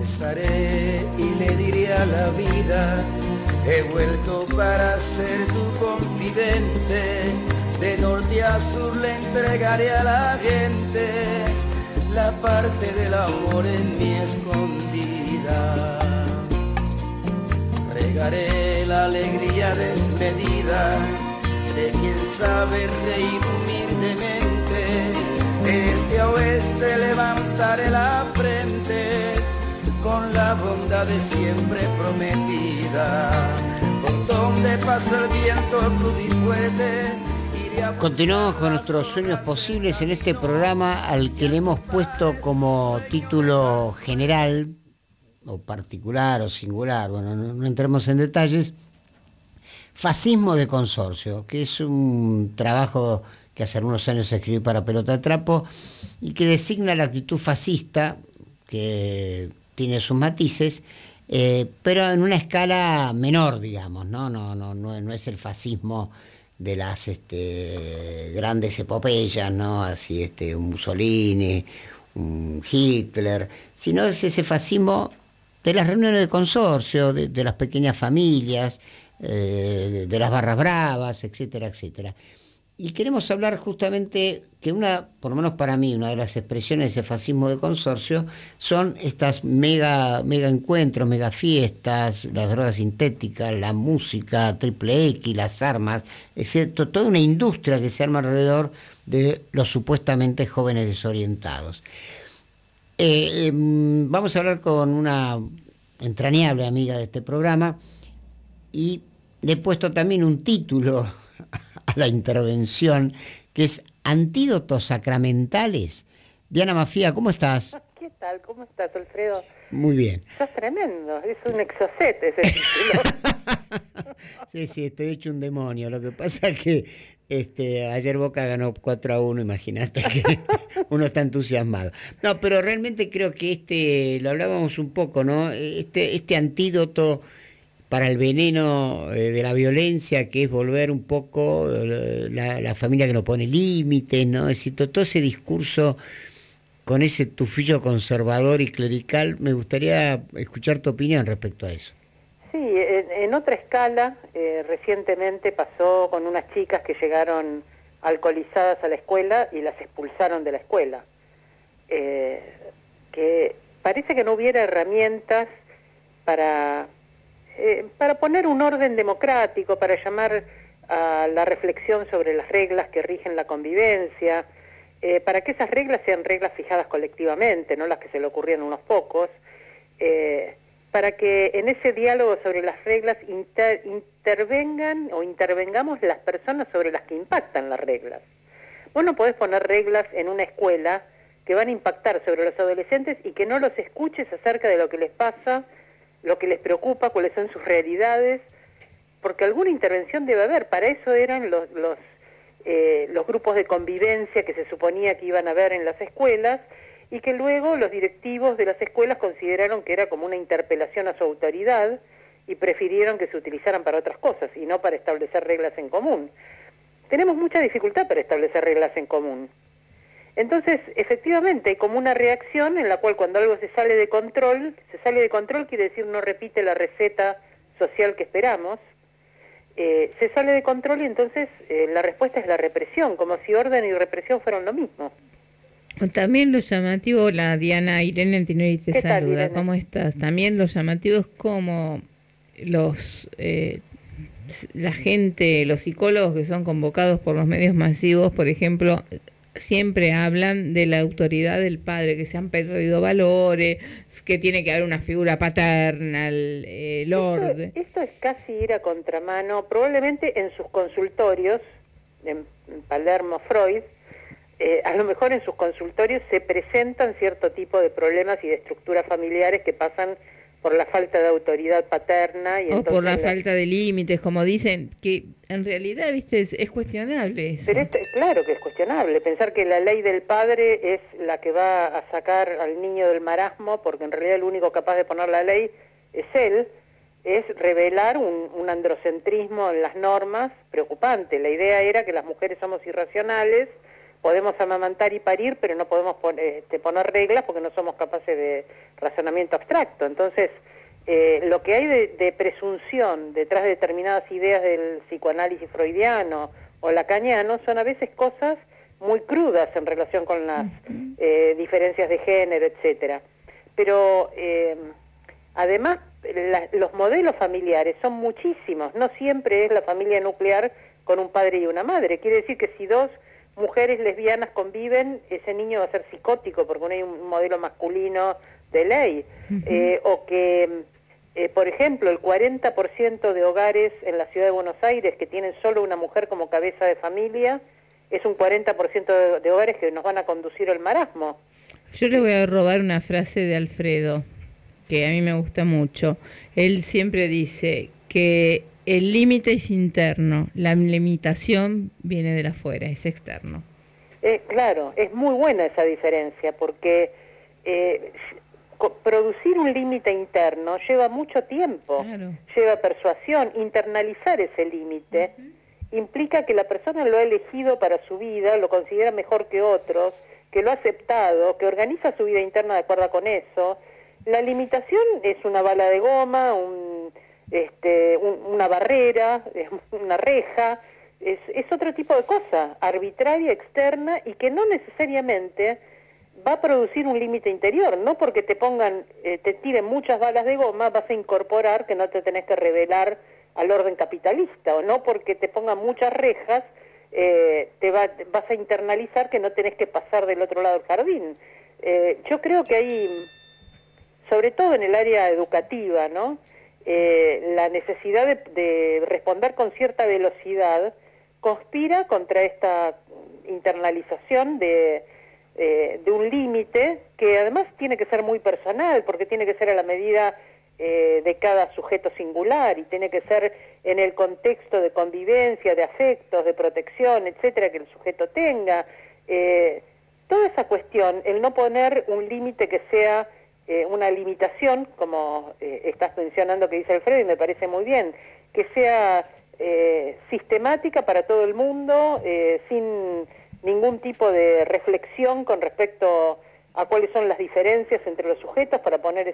besaré y le diré a la vida, he vuelto para ser tu confidente, de norte a sur le entregaré a la gente la parte del amor en mi escondida. Regaré la alegría desmedida de quien sabe reír humildemente, de este a oeste levantaré la frente con la bondad de siempre prometida. Por donde pasa el viento crudo y fuerte. Continuamos con nuestros sueños posibles en este programa al que le hemos puesto como título general, o particular o singular, bueno, no entremos en detalles, Fascismo de Consorcio, que es un trabajo que hace algunos años escribí para Pelota de Trapo y que designa la actitud fascista, que tiene sus matices, pero en una escala menor, digamos, no es el fascismo de las grandes epopeyas, ¿no? Así un Mussolini, un Hitler, sino es ese fascismo de las reuniones de consorcio, de las pequeñas familias, de las barras bravas, etcétera, etcétera. Y queremos hablar justamente que por lo menos para mí, una de las expresiones de ese fascismo de consorcio son estas mega encuentros, mega fiestas, las drogas sintéticas, la música, triple X, las armas, etcétera, toda una industria que se arma alrededor de los supuestamente jóvenes desorientados. Vamos a hablar con una entrañable amiga de este programa y le he puesto también un título a la intervención, que es Antídotos Sacramentales. Diana Mafía, ¿cómo estás? ¿Qué tal? ¿Cómo estás, Alfredo? Muy bien. Sos tremendo, es un exocet ese título. Sí, estoy hecho un demonio. Lo que pasa es que ayer Boca ganó 4-1, imagínate que uno está entusiasmado. No, pero realmente creo que lo hablábamos un poco, ¿no? Este antídoto para el veneno de la violencia, que es volver un poco la familia que no pone límites, ¿no? Es decir, todo ese discurso con ese tufillo conservador y clerical. Me gustaría escuchar tu opinión respecto a eso. Sí, en otra escala, recientemente pasó con unas chicas que llegaron alcoholizadas a la escuela y las expulsaron de la escuela. Que parece que no hubiera herramientas para poner un orden democrático, para llamar a la reflexión sobre las reglas que rigen la convivencia, para que esas reglas sean reglas fijadas colectivamente, no las que se le ocurrían a unos pocos, para que en ese diálogo sobre las reglas intervengamos las personas sobre las que impactan las reglas. Vos no podés poner reglas en una escuela que van a impactar sobre los adolescentes y que no los escuches acerca de lo que les pasa, lo que les preocupa, cuáles son sus realidades, porque alguna intervención debe haber. Para eso eran los grupos de convivencia que se suponía que iban a haber en las escuelas y que luego los directivos de las escuelas consideraron que era como una interpelación a su autoridad y prefirieron que se utilizaran para otras cosas y no para establecer reglas en común. Tenemos mucha dificultad para establecer reglas en común. Entonces, efectivamente, hay como una reacción en la cual cuando algo se sale de control quiere decir no repite la receta social que esperamos, se sale de control y entonces la respuesta es la represión, como si orden y represión fueran lo mismo. También lo llamativo, hola Diana, Irene Antinori te saluda, tal, Irene? ¿Cómo estás? También lo llamativo es como la gente, los psicólogos que son convocados por los medios masivos, por ejemplo, siempre hablan de la autoridad del padre, que se han perdido valores, que tiene que haber una figura paterna, Lord. Esto es casi ir a contramano, probablemente en sus consultorios, en Palermo Freud, a lo mejor en sus consultorios se presentan cierto tipo de problemas y de estructuras familiares que pasan por la falta de autoridad paterna y por la falta de límites, como dicen, que en realidad, viste, es cuestionable eso. Pero claro que es cuestionable, pensar que la ley del padre es la que va a sacar al niño del marasmo, porque en realidad el único capaz de poner la ley es él, es revelar un androcentrismo en las normas preocupante. La idea era que las mujeres somos irracionales, podemos amamantar y parir, pero no podemos poner reglas porque no somos capaces de razonamiento abstracto. Entonces, lo que hay de presunción detrás de determinadas ideas del psicoanálisis freudiano o lacaniano son a veces cosas muy crudas en relación con las diferencias de género, etcétera. Pero además los modelos familiares son muchísimos, no siempre es la familia nuclear con un padre y una madre. Quiere decir que si dos mujeres lesbianas conviven, ese niño va a ser psicótico porque no hay un modelo masculino de ley. O que, por ejemplo, el 40% de hogares en la ciudad de Buenos Aires que tienen solo una mujer como cabeza de familia, es un 40% de hogares que nos van a conducir al marasmo. Yo le voy a robar una frase de Alfredo, que a mí me gusta mucho. Él siempre dice que el límite es interno, la limitación viene de afuera, es externo. Claro, es muy buena esa diferencia, porque producir un límite interno lleva mucho tiempo, claro. Lleva persuasión, internalizar ese límite implica que la persona lo ha elegido para su vida, lo considera mejor que otros, que lo ha aceptado, que organiza su vida interna de acuerdo con eso. La limitación es una bala de goma, una barrera, una reja, es otro tipo de cosa, arbitraria, externa, y que no necesariamente va a producir un límite interior. No porque te tiren muchas balas de goma vas a incorporar que no te tenés que rebelar al orden capitalista, o no porque te pongan muchas rejas vas a internalizar que no tenés que pasar del otro lado del jardín. Yo creo que hay, sobre todo en el área educativa, ¿no? La necesidad de responder con cierta velocidad conspira contra esta internalización de un límite que además tiene que ser muy personal, porque tiene que ser a la medida de cada sujeto singular y tiene que ser en el contexto de convivencia, de afectos, de protección, etcétera, que el sujeto tenga. Toda esa cuestión, el no poner un límite que sea una limitación, como estás mencionando que dice Alfredo, y me parece muy bien, que sea sistemática para todo el mundo, sin ningún tipo de reflexión con respecto a cuáles son las diferencias entre los sujetos para poner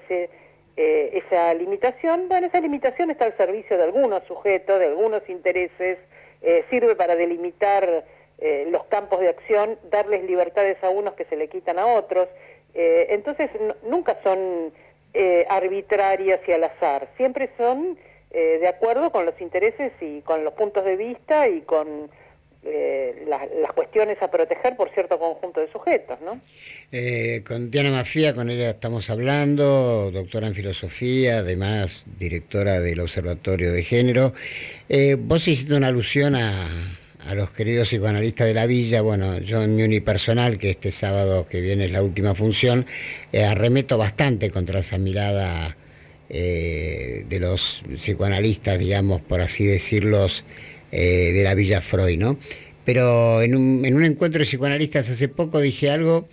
esa limitación. Bueno, esa limitación está al servicio de algunos sujetos, de algunos intereses, sirve para delimitar los campos de acción, darles libertades a unos que se le quitan a otros. Entonces nunca son arbitrarias y al azar, siempre son de acuerdo con los intereses y con los puntos de vista y con las cuestiones a proteger por cierto conjunto de sujetos, ¿no? Con Diana Mafía, con ella estamos hablando, doctora en filosofía, además directora del Observatorio de Género. Vos hiciste una alusión a los queridos psicoanalistas de la Villa. Bueno, yo en mi unipersonal, que este sábado que viene es la última función, arremeto bastante contra esa mirada de los psicoanalistas, digamos, por así decirlos, de la Villa Freud, ¿no? Pero en un encuentro de psicoanalistas hace poco dije algo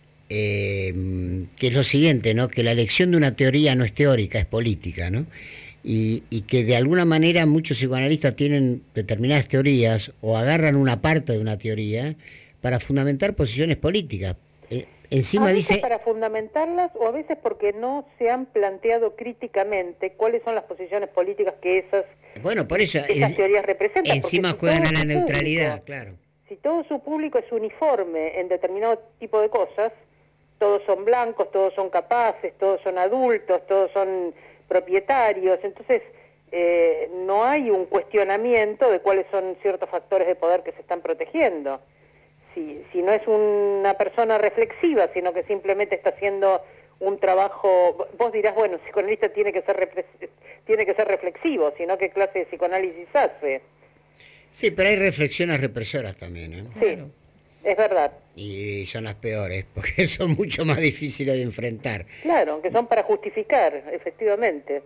que es lo siguiente, ¿no? Que la elección de una teoría no es teórica, es política, ¿no? Y que de alguna manera muchos psicoanalistas tienen determinadas teorías o agarran una parte de una teoría para fundamentar posiciones políticas. Encima a veces dice... para fundamentarlas, o a veces porque no se han planteado críticamente cuáles son las posiciones políticas que esas teorías representan. Encima juegan a la neutralidad, claro. Si todo su público es uniforme en determinado tipo de cosas, todos son blancos, todos son capaces, todos son adultos, todos son propietarios, entonces no hay un cuestionamiento de cuáles son ciertos factores de poder que se están protegiendo. Si no es una persona reflexiva, sino que simplemente está haciendo un trabajo, vos dirás, bueno, el psicoanalista tiene que ser reflexivo, sino qué clase de psicoanálisis hace. Sí, pero hay reflexiones represoras también, ¿eh? Sí, es verdad. Y son las peores, porque son mucho más difíciles de enfrentar. Claro, que son para justificar, efectivamente.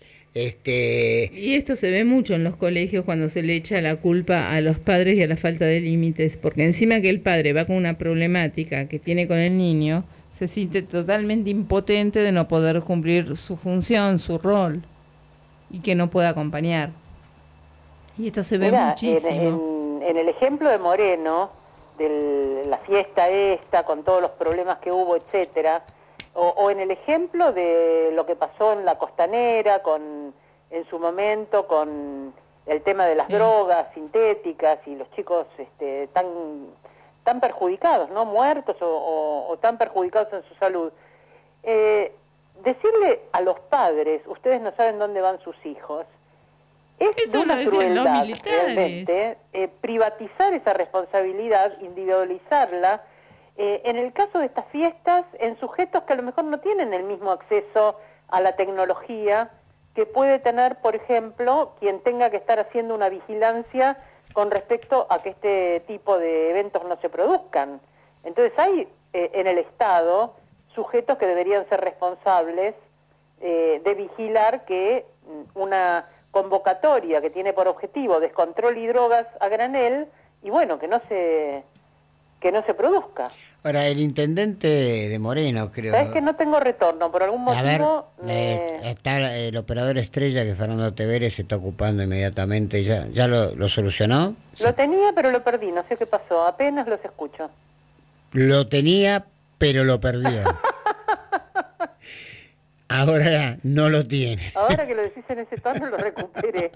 Y esto se ve mucho en los colegios cuando se le echa la culpa a los padres y a la falta de límites, porque encima que el padre va con una problemática que tiene con el niño, se siente totalmente impotente de no poder cumplir su función, su rol, y que no pueda acompañar. Y esto se ve muchísimo. En el ejemplo de Moreno, de la fiesta esta, con todos los problemas que hubo, etcétera, o en el ejemplo de lo que pasó en la Costanera, en su momento con el tema de las drogas sintéticas y los chicos tan perjudicados, ¿no? Muertos o tan perjudicados en su salud. Decirle a los padres, ustedes no saben dónde van sus hijos, es Eso de una lo decían los crueldad militares. realmente, privatizar esa responsabilidad, individualizarla, en el caso de estas fiestas, en sujetos que a lo mejor no tienen el mismo acceso a la tecnología que puede tener, por ejemplo, quien tenga que estar haciendo una vigilancia con respecto a que este tipo de eventos no se produzcan. Entonces hay en el Estado sujetos que deberían ser responsables de vigilar que una convocatoria que tiene por objetivo descontrol y drogas a granel, y bueno, que no se produzca. Ahora, el intendente de Moreno, creo... ¿Sabes que no tengo retorno? Por algún A ver, motivo... está el operador estrella que Fernando Tevere se está ocupando inmediatamente. ¿Ya lo solucionó? Lo tenía, pero lo perdí, no sé qué pasó, apenas los escucho. Lo tenía, pero lo perdió. Ahora no lo tiene. Ahora que lo decís en ese tono, lo recuperé.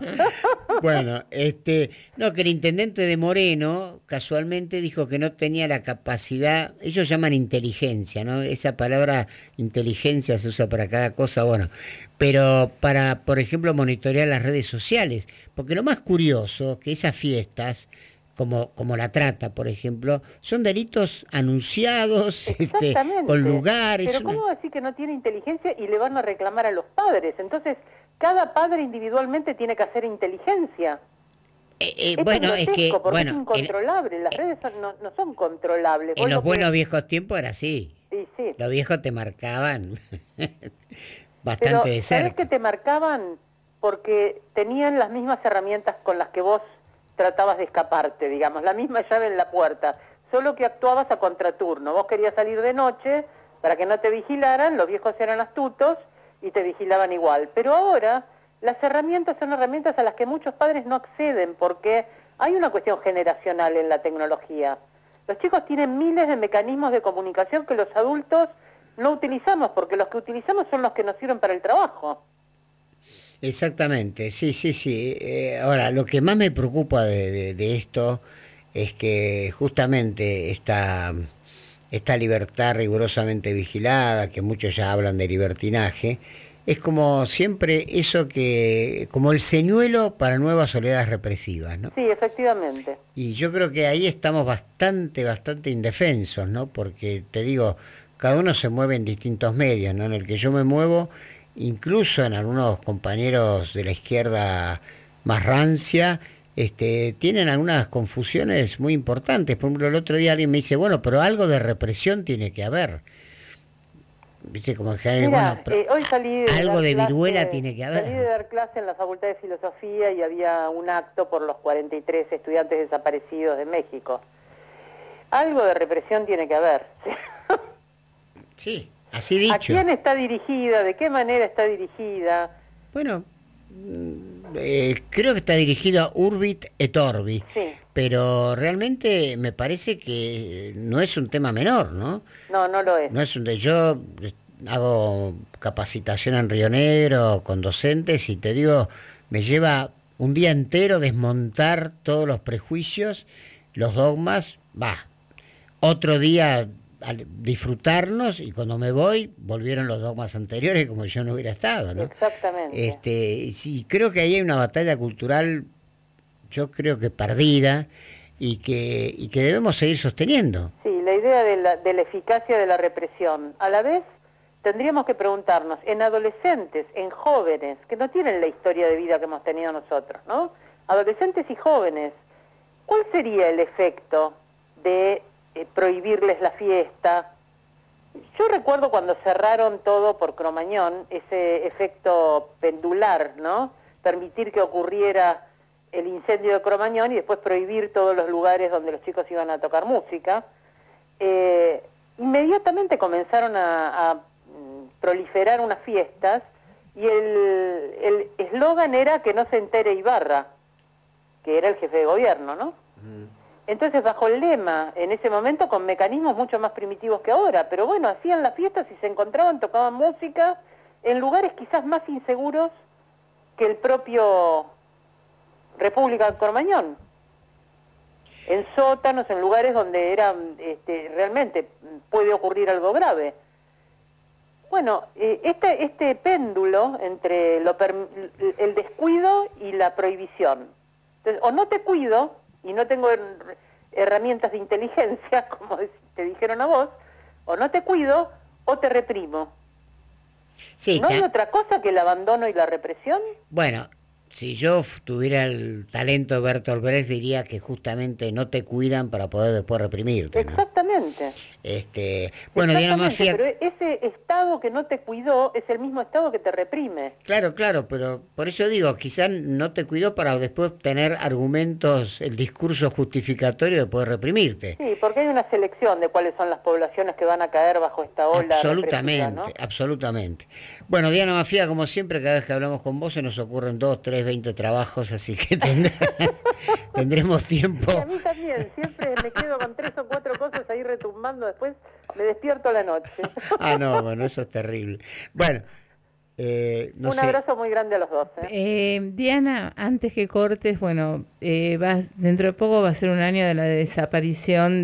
Bueno, no, que el intendente de Moreno casualmente dijo que no tenía la capacidad, ellos llaman inteligencia, ¿no? Esa palabra inteligencia se usa para cada cosa, bueno, pero para, por ejemplo, monitorear las redes sociales, porque lo más curioso que esas fiestas, como la trata, por ejemplo, son delitos anunciados, con lugares. Pero ¿cómo decir que no tiene inteligencia y le van a reclamar a los padres? Entonces, cada padre individualmente tiene que hacer inteligencia. Bueno, es que... Porque bueno, es incontrolable, las redes no son controlables. En los buenos viejos tiempos era así. Sí. Los viejos te marcaban bastante de cerca. ¿Sabés que te marcaban? Porque tenían las mismas herramientas con las que vos tratabas de escaparte, digamos, la misma llave en la puerta, solo que actuabas a contraturno. Vos querías salir de noche para que no te vigilaran, los viejos eran astutos y te vigilaban igual. Pero ahora las herramientas son herramientas a las que muchos padres no acceden porque hay una cuestión generacional en la tecnología. Los chicos tienen miles de mecanismos de comunicación que los adultos no utilizamos, porque los que utilizamos son los que nos sirven para el trabajo. Exactamente, sí. Ahora, lo que más me preocupa de esto es que justamente esta libertad rigurosamente vigilada, que muchos ya hablan de libertinaje, es como siempre eso como el señuelo para nuevas oleadas represivas, ¿no? Sí, efectivamente. Y yo creo que ahí estamos bastante indefensos, ¿no? Porque, te digo, cada uno se mueve en distintos medios, ¿no? En el que yo me muevo, incluso en algunos compañeros de la izquierda más rancia, tienen algunas confusiones muy importantes. Por ejemplo, el otro día alguien me dice, bueno, pero algo de represión tiene que haber. ¿Viste? Como que Mira, hoy salí de algo de clase, viruela tiene que haber. Salí de dar clase en la Facultad de Filosofía y había un acto por los 43 estudiantes desaparecidos de México. Algo de represión tiene que haber. Sí. Así dicho. ¿A quién está dirigida? ¿De qué manera está dirigida? Bueno, creo que está dirigido a Urbit et Orbi, sí. Pero realmente me parece que no es un tema menor, ¿no? No lo es. No es yo hago capacitación en Río Negro con docentes y te digo, me lleva un día entero desmontar todos los prejuicios, los dogmas, otro día a disfrutarnos, y cuando me voy volvieron los dogmas anteriores como si yo no hubiera estado, ¿no? Exactamente. Sí, creo que ahí hay una batalla cultural, yo creo que perdida, y que debemos seguir sosteniendo. Sí, la idea de la eficacia de la represión. A la vez tendríamos que preguntarnos, en adolescentes, en jóvenes, que no tienen la historia de vida que hemos tenido nosotros, ¿no? Adolescentes y jóvenes, ¿cuál sería el efecto de prohibirles la fiesta? Yo recuerdo cuando cerraron todo por Cromañón, ese efecto pendular, ¿no? Permitir que ocurriera el incendio de Cromañón y después prohibir todos los lugares donde los chicos iban a tocar música. Inmediatamente comenzaron a proliferar unas fiestas y el eslogan era que no se entere Ibarra, que era el jefe de gobierno, ¿no? Entonces, bajo el lema, en ese momento con mecanismos mucho más primitivos que ahora, pero bueno, hacían las fiestas y se encontraban, tocaban música en lugares quizás más inseguros que el propio República de Cromañón, en sótanos, en lugares donde realmente puede ocurrir algo grave. Bueno, este péndulo entre el descuido y la prohibición. Entonces, o no te cuido y no tengo herramientas de inteligencia, como te dijeron a vos, o no te cuido o te reprimo. Sí, ¿No hay otra cosa que el abandono y la represión? Bueno, si yo tuviera el talento de Bertolt Brecht, diría que justamente no te cuidan para poder después reprimirte, ¿no? Exactamente. Bueno, Diana Mafia... Pero ese estado que no te cuidó es el mismo estado que te reprime. Claro, pero por eso digo, quizás no te cuidó para después tener argumentos, el discurso justificatorio de poder reprimirte. Sí, porque hay una selección de cuáles son las poblaciones que van a caer bajo esta ola Absolutamente, represiva, ¿no? absolutamente. Bueno, Diana Mafia, como siempre, cada vez que hablamos con vos se nos ocurren 2, 3, 20 trabajos, así que tendremos tiempo. Y a mí también, siempre me quedo con 3 o 4 cosas ahí retumbando, después me despierto a la noche. No, bueno, eso es terrible. Bueno, no Un sé. abrazo muy grande a los dos. Diana, antes que cortes, bueno, dentro de poco va a ser un año de la desaparición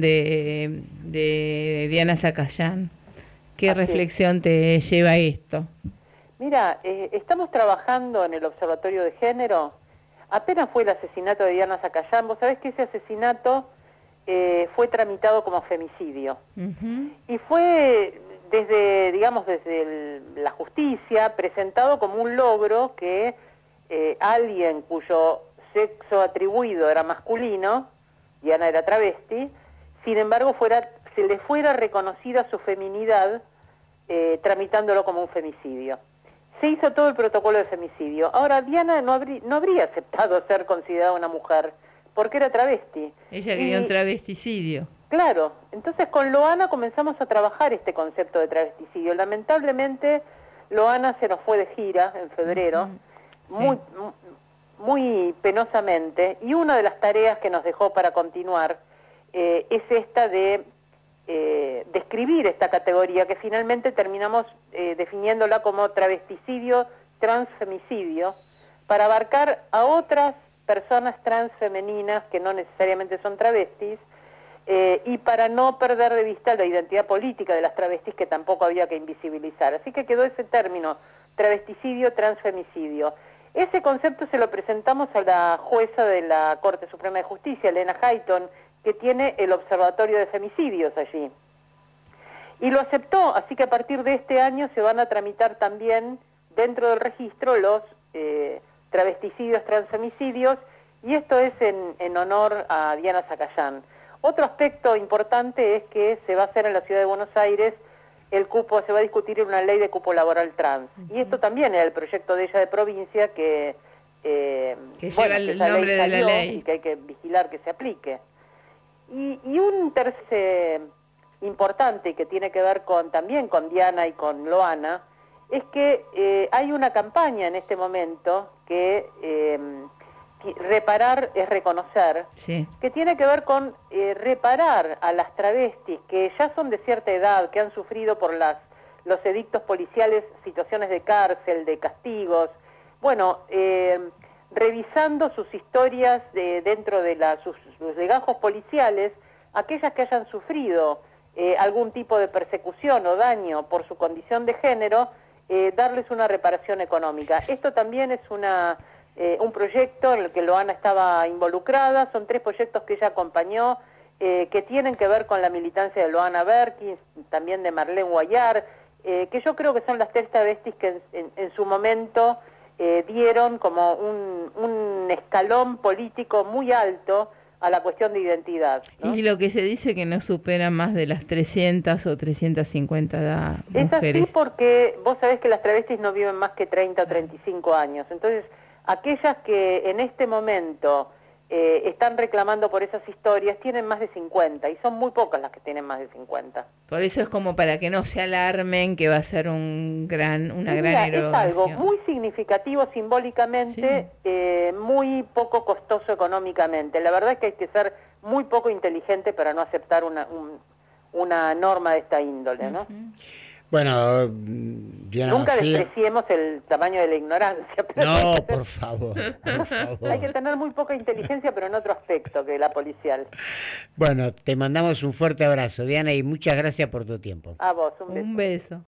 de Diana Zacayán. ¿Qué reflexión te lleva esto? Mira, estamos trabajando en el Observatorio de Género. Apenas fue el asesinato de Diana Zacayán. Vos sabés que ese asesinato fue tramitado como femicidio. Uh-huh. Y fue desde la justicia presentado como un logro que alguien cuyo sexo atribuido era masculino, Diana era travesti, sin embargo se le fuera reconocida su feminidad tramitándolo como un femicidio. Se hizo todo el protocolo de femicidio. Ahora, Diana no habría aceptado ser considerada una mujer, porque era travesti. Ella quería un travesticidio. Claro, entonces con Loana comenzamos a trabajar este concepto de travesticidio. Lamentablemente, Loana se nos fue de gira en febrero, Sí. muy penosamente, y una de las tareas que nos dejó para continuar es esta de describir esta categoría, que finalmente terminamos definiéndola como travesticidio transfemicidio, para abarcar a otras personas transfemeninas que no necesariamente son travestis, y para no perder de vista la identidad política de las travestis, que tampoco había que invisibilizar. Así que quedó ese término, travesticidio, transfemicidio. Ese concepto se lo presentamos a la jueza de la Corte Suprema de Justicia, Elena Hayton, que tiene el Observatorio de Femicidios allí. Y lo aceptó, así que a partir de este año se van a tramitar también dentro del registro los travesticidios, transfemicidios, y esto es en honor a Diana Zacayán. Otro aspecto importante es que se va a hacer en la Ciudad de Buenos Aires se va a discutir en una ley de cupo laboral trans. Y esto también era el proyecto de ella de provincia que lleva el nombre de la ley. Y que hay que vigilar que se aplique. Y un tercer importante que tiene que ver también con Diana y con Loana, es que hay una campaña en este momento que reparar es reconocer, Sí. que tiene que ver con reparar a las travestis que ya son de cierta edad, que han sufrido por los edictos policiales situaciones de cárcel, de castigos, bueno, revisando sus historias dentro de sus legajos policiales, aquellas que hayan sufrido algún tipo de persecución o daño por su condición de género, darles una reparación económica. Esto también es un proyecto en el que Loana estaba involucrada, son 3 proyectos que ella acompañó, que tienen que ver con la militancia de Loana Berkins, también de Marlene Guayar, que yo creo que son las 3 travestis que en su momento dieron como un escalón político muy alto a la cuestión de identidad, ¿no? Y lo que se dice que no supera más de las 300 o 350 Es mujeres. así porque vos sabés que las travestis no viven más que 30 o 35 años. Entonces, aquellas que en este momento están reclamando por esas historias tienen más de 50, y son muy pocas las que tienen más de 50. Por eso es como para que no se alarmen que va a ser una gran Mira, es erogación. algo muy significativo simbólicamente, muy poco costoso económicamente. La verdad es que hay que ser muy poco inteligente para no aceptar una norma de esta índole, ¿no? Bueno, Diana Nunca Mafía. despreciemos el tamaño de la ignorancia. Pero No, por favor, por favor. hay que tener muy poca inteligencia, pero en otro aspecto que la policial. Bueno, te mandamos un fuerte abrazo, Diana, y muchas gracias por tu tiempo. A vos, un beso. Un beso.